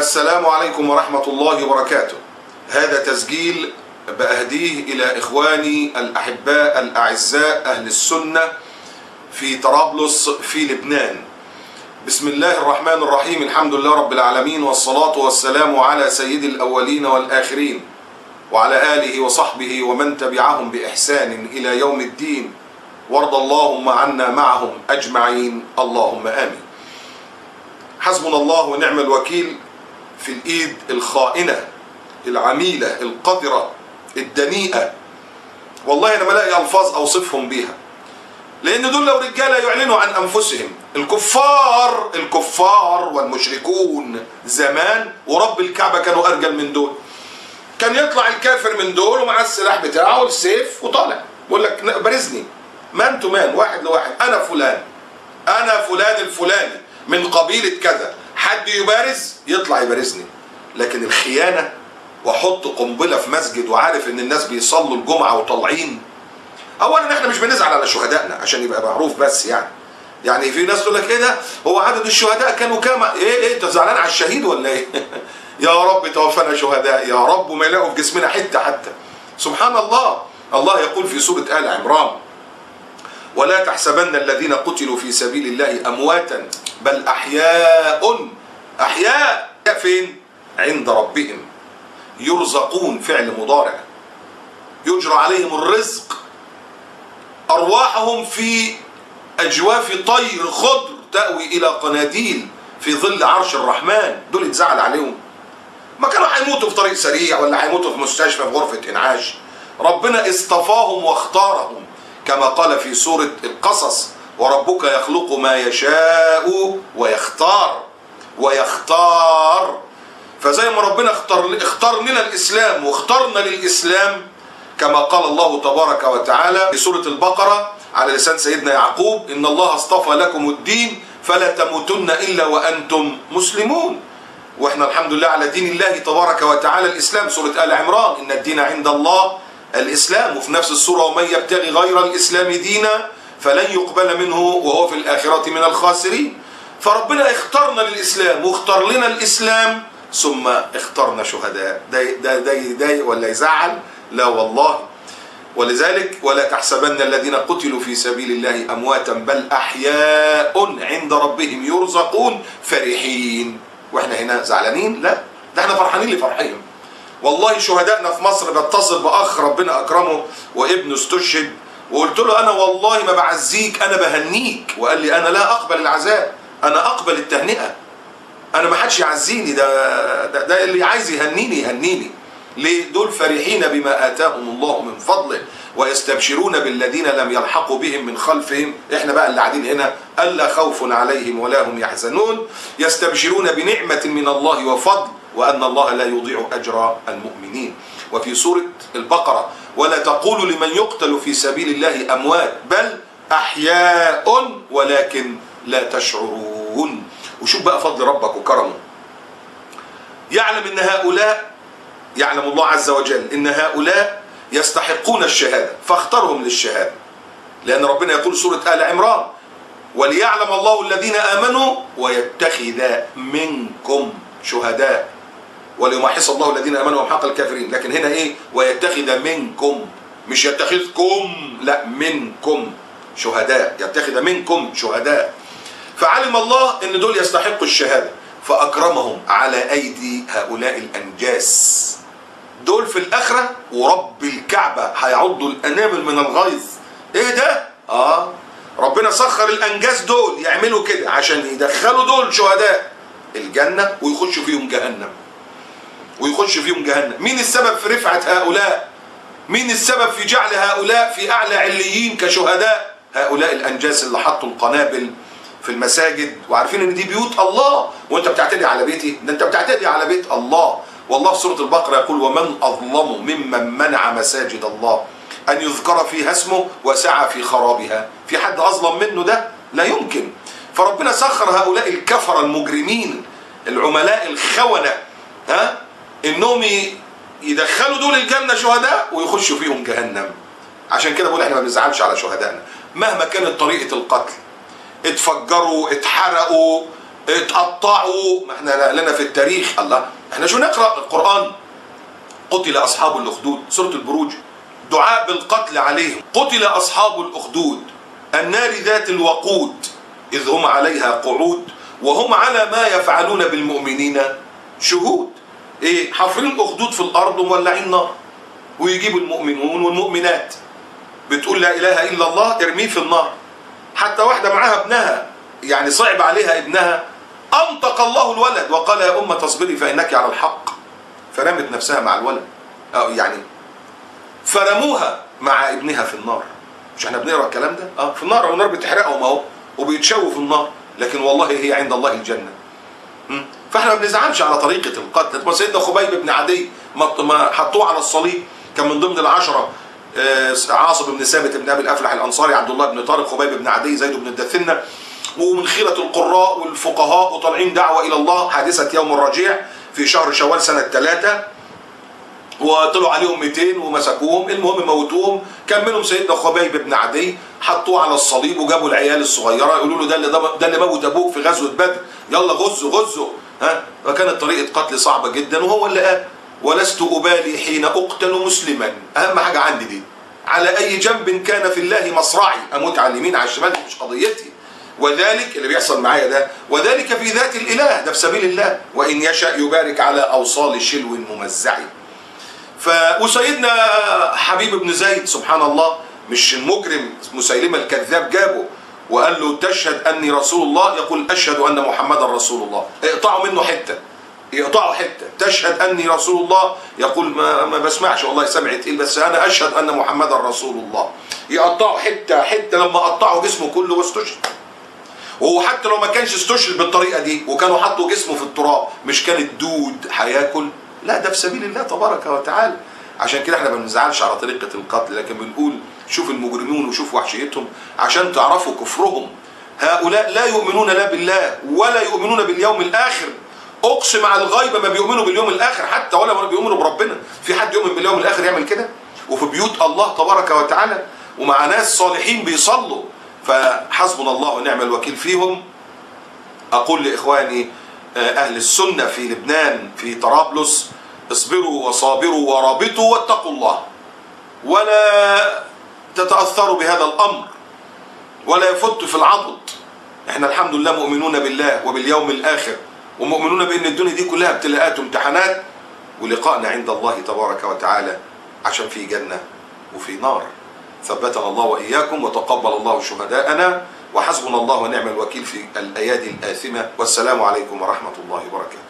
السلام عليكم ورحمة الله وبركاته. هذا تسجيل بأهديه إلى إخواني الأحباء الأعزاء أهل السنة في طرابلس في لبنان. بسم الله الرحمن الرحيم، الحمد لله رب العالمين، والصلاة والسلام على سيد الأولين والآخرين وعلى آله وصحبه ومن تبعهم بإحسان إلى يوم الدين، وارض اللهم عنا معهم أجمعين، اللهم آمين. حسبنا الله ونعم الوكيل في الإيد الخائنة العميلة القذرة الدنيئة. والله أنا ما لاقي ألفاظ أوصفهم بيها، لأن دول لو رجالة يعلنوا عن أنفسهم. الكفار والمشركون زمان ورب الكعبة كانوا أرجل من دول. كان يطلع الكافر من دول ومع السلاح بتاعه والسيف وطالع يقول لك برزني مان تو مان، واحد لواحد، أنا فلان الفلاني من قبيلة كذا، حد يبارز يطلع يبارزني. لكن الخيانة واحط قنبلة في مسجد وعارف ان الناس بيصلوا الجمعة وطالعين. اولا احنا مش بنزعل على شهدائنا عشان يبقى معروف، بس يعني في ناس تقول لك ايه ده، هو عدد الشهداء كانوا كام؟ ايه انت زعلان على الشهيد ولا ايه؟ يا رب توفنا شهداء يا رب، وما يلاقوا في جسمنا حتى. سبحان الله. الله يقول في سورة آل عمران: ولا تحسبن الذين قتلوا في سبيل الله أمواتا بل أحياء فين؟ عند ربهم يرزقون، فعل مضارع، يجرى عليهم الرزق، أرواحهم في أجواف طير خضر تأوي إلى قناديل في ظل عرش الرحمن. دول اتزعل عليهم؟ ما كانوا هيموتوا في طريق سريع ولا هيموتوا في مستشفى في غرفة إنعاش. ربنا اصطفاهم واختارهم كما قال في سورة القصص: وربك يخلق ما يشاء ويختار. فزي ما ربنا اختار لنا الإسلام واخترنا للإسلام، كما قال الله تبارك وتعالى في سورة البقرة على لسان سيدنا يعقوب: إن الله اصطفى لكم الدين فلا تموتن إلا وأنتم مسلمون. وإحنا الحمد لله على دين الله تبارك وتعالى الإسلام. سورة آل عمران: إن الدين عند الله الإسلام. وفي نفس السورة: ومن يبتغي غير الإسلام دينا فلن يقبل منه وهو في الآخرة من الخاسرين. فربنا اختارنا للإسلام واختار لنا الإسلام، ثم اخترنا شهداء. ده يضايق ولا يزعل؟ لا والله. ولذلك ولا تحسبن الذين قتلوا في سبيل الله أمواتا بل أحياء عند ربهم يرزقون فرحين. واحنا هنا زعلانين؟ لا، ده احنا فرحانين لفرحهم. والله شهدائنا في مصر، بتصل بأخ ربنا أكرمه وابنه استشهد، وقلت له أنا والله ما بعزيك، أنا بهنيك. وقال لي أنا لا أقبل العزاء، أنا أقبل التهنئة. أنا ما حدش يعزيني، ده اللي عايز يهنيني. ليه؟ دول فرحين بما آتاهم الله من فضله ويستبشرون بالذين لم يلحقوا بهم من خلفهم. احنا بقى اللي قاعدين هنا ألا خوف عليهم ولا هم يحزنون، يستبشرون بنعمة من الله وفضل وأن الله لا يضيع أجر المؤمنين. وفي سورة البقرة: ولا تقولوا لمن يقتل في سبيل الله أموات بل أحياء ولكن لا تشعرون. وشوف بقى فضل ربك وكرمه. يعلم الله عز وجل إن هؤلاء يستحقون الشهادة فاختارهم للشهادة، لأن ربنا يقول سورة آل عمران: وليعلم الله الذين آمنوا ويتخذ منكم شهداء وليمحص الله الذين آمنوا ويمحق الكافرين. لكن هنا إيه؟ ويتخذ منكم، مش يتخذكم، لا، منكم شهداء، يتخذ منكم شهداء. فعلم الله ان دول يستحقوا الشهادة فأكرمهم على أيدي هؤلاء الأنجاس. دول في الآخرة ورب الكعبة هيعضوا الأنامل من الغيظ. ايه ده؟ ربنا سخر الأنجاس دول يعملوا كده عشان يدخلوا دول شهداء الجنة ويخشوا فيهم جهنم. مين السبب في رفعة هؤلاء؟ مين السبب في جعل هؤلاء في أعلى عليين كشهداء؟ هؤلاء الأنجاس اللي حطوا القنابل في المساجد وعارفين ان دي بيوت الله، وانت بتعتدي على بيتي، ده انت بتعتدي على بيت الله. والله في سورة البقرة يقول: ومن أظلم ممن منع مساجد الله أن يذكر فيها اسمه وسعى في خرابها. في حد أظلم منه ده؟ لا يمكن. فربنا سخر هؤلاء الكفر المجرمين العملاء الخونة انهم يدخلوا دول الجنة شهداء ويخشوا فيهم جهنم. عشان كده بقول احنا ما بنزعلش على شهدائنا مهما كانت طريقة القتل، اتفجروا، اتحرقوا، اتقطعوا. ما احنا لنا في التاريخ، الله احنا شو نقرأ القرآن. قتل أصحاب الأخدود، سورة البروج، دعاء بالقتل عليهم. قتل أصحاب الأخدود النار ذات الوقود إذ هم عليها قعود وهم على ما يفعلون بالمؤمنين شهود. ايه، حافرين أخدود في الأرض ومولعين نار، ويجيبوا المؤمنون والمؤمنات بتقول لا إله إلا الله ارميه في النار. حتى واحدة معاها ابنها، يعني صعب عليها ابنها، أنطق الله الولد وقال يا أم تصبري فإنك على الحق، فرمت نفسها مع الولد، يعني فرموها مع ابنها في النار. مش احنا بنقرا الكلام ده؟ في النار، والنار بتحرقهم اهو وبيتشووا في النار، لكن والله هي عند الله الجنة. فاحنا ما بنزعلش على طريقة القتل. سيدنا خبيب بن عدي ما حطوه على الصليب، كان من ضمن العشرة عاصم بن ثابت بن ابي الافلح الانصاري، عبد الله بن طارق، خبيب بن عدي، زيد بن الدثنة، ومن خيرة القراء والفقهاء وطالعين دعوة إلى الله. حادثة يوم الرجيع في شهر شوال سنة 3، وطلعوا عليهم 200 ومسكوهم، المهم موتوهم. كان منهم سيدنا خبيب بن عدي، حطوه على الصليب وجابوا العيال الصغيرة يقولوا له ده اللي موت أبوك في غزوة بدر، يلا غزوا. فكانت طريقة قتل صعبة جدا، وهو اللي قال ولست أبالي حين أقتل مسلما. أهم حاجة عندي دي، على أي جنب كان في الله مصرعي، أموت على اليمين على الشمال مش قضيتي. وذلك اللي بيحصل معايا ده، وذلك في ذات الإله، ده في سبيل الله، وإن يشاء يبارك على أوصال شلو ممزعي. وسيدنا حبيب بن زيد سبحان الله، مش المجرم مسيلمة الكذاب جابه وقال له تشهد أني رسول الله؟ يقول أشهد أن محمدا رسول الله. اقطعوا منه حتة، يقطعوا حتة. تشهد أني رسول الله؟ يقول ما بسمعش والله، سمعي تقيل، بس أنا أشهد أن محمدا رسول الله. يقطعوا حتة حتة، لما قطعوا جسمه كله واستشهد. وهو حتى لو ما كانش استشهد بالطريقة دي وكانوا حطوا جسمه في التراب، مش كان الدود هياكل؟ لا، ده في سبيل الله تبارك وتعالى. عشان كده احنا ما بنزعلش على طريقة القتل، لكن بنقول شوف المجرمين وشوف وحشيتهم عشان تعرفوا كفرهم. هؤلاء لا يؤمنون لا بالله ولا يؤمنون باليوم الآخر. أقسم على الغيب ما بيؤمنوا باليوم الآخر حتى، ولا بيؤمنوا بربنا. في حد يؤمن باليوم الآخر يعمل كده؟ وفي بيوت الله تبارك وتعالى ومع ناس صالحين بيصلوا. فحسبنا الله ونعم الوكيل فيهم. أقول لإخواني أهل السنة في لبنان في طرابلس، اصبروا وصابروا ورابطوا واتقوا الله، ولا تتأثروا بهذا الأمر ولا يفت في العضد. احنا الحمد لله مؤمنون بالله وباليوم الآخر، ومؤمنون بأن الدنيا دي كلها ابتلاءات وامتحانات، ولقائنا عند الله تبارك وتعالى عشان في جنة وفي نار. ثبتنا الله وإياكم وتقبل الله شهداءنا، وحسبنا الله ونعم الوكيل في الأيادي الآثمة. والسلام عليكم ورحمة الله وبركاته.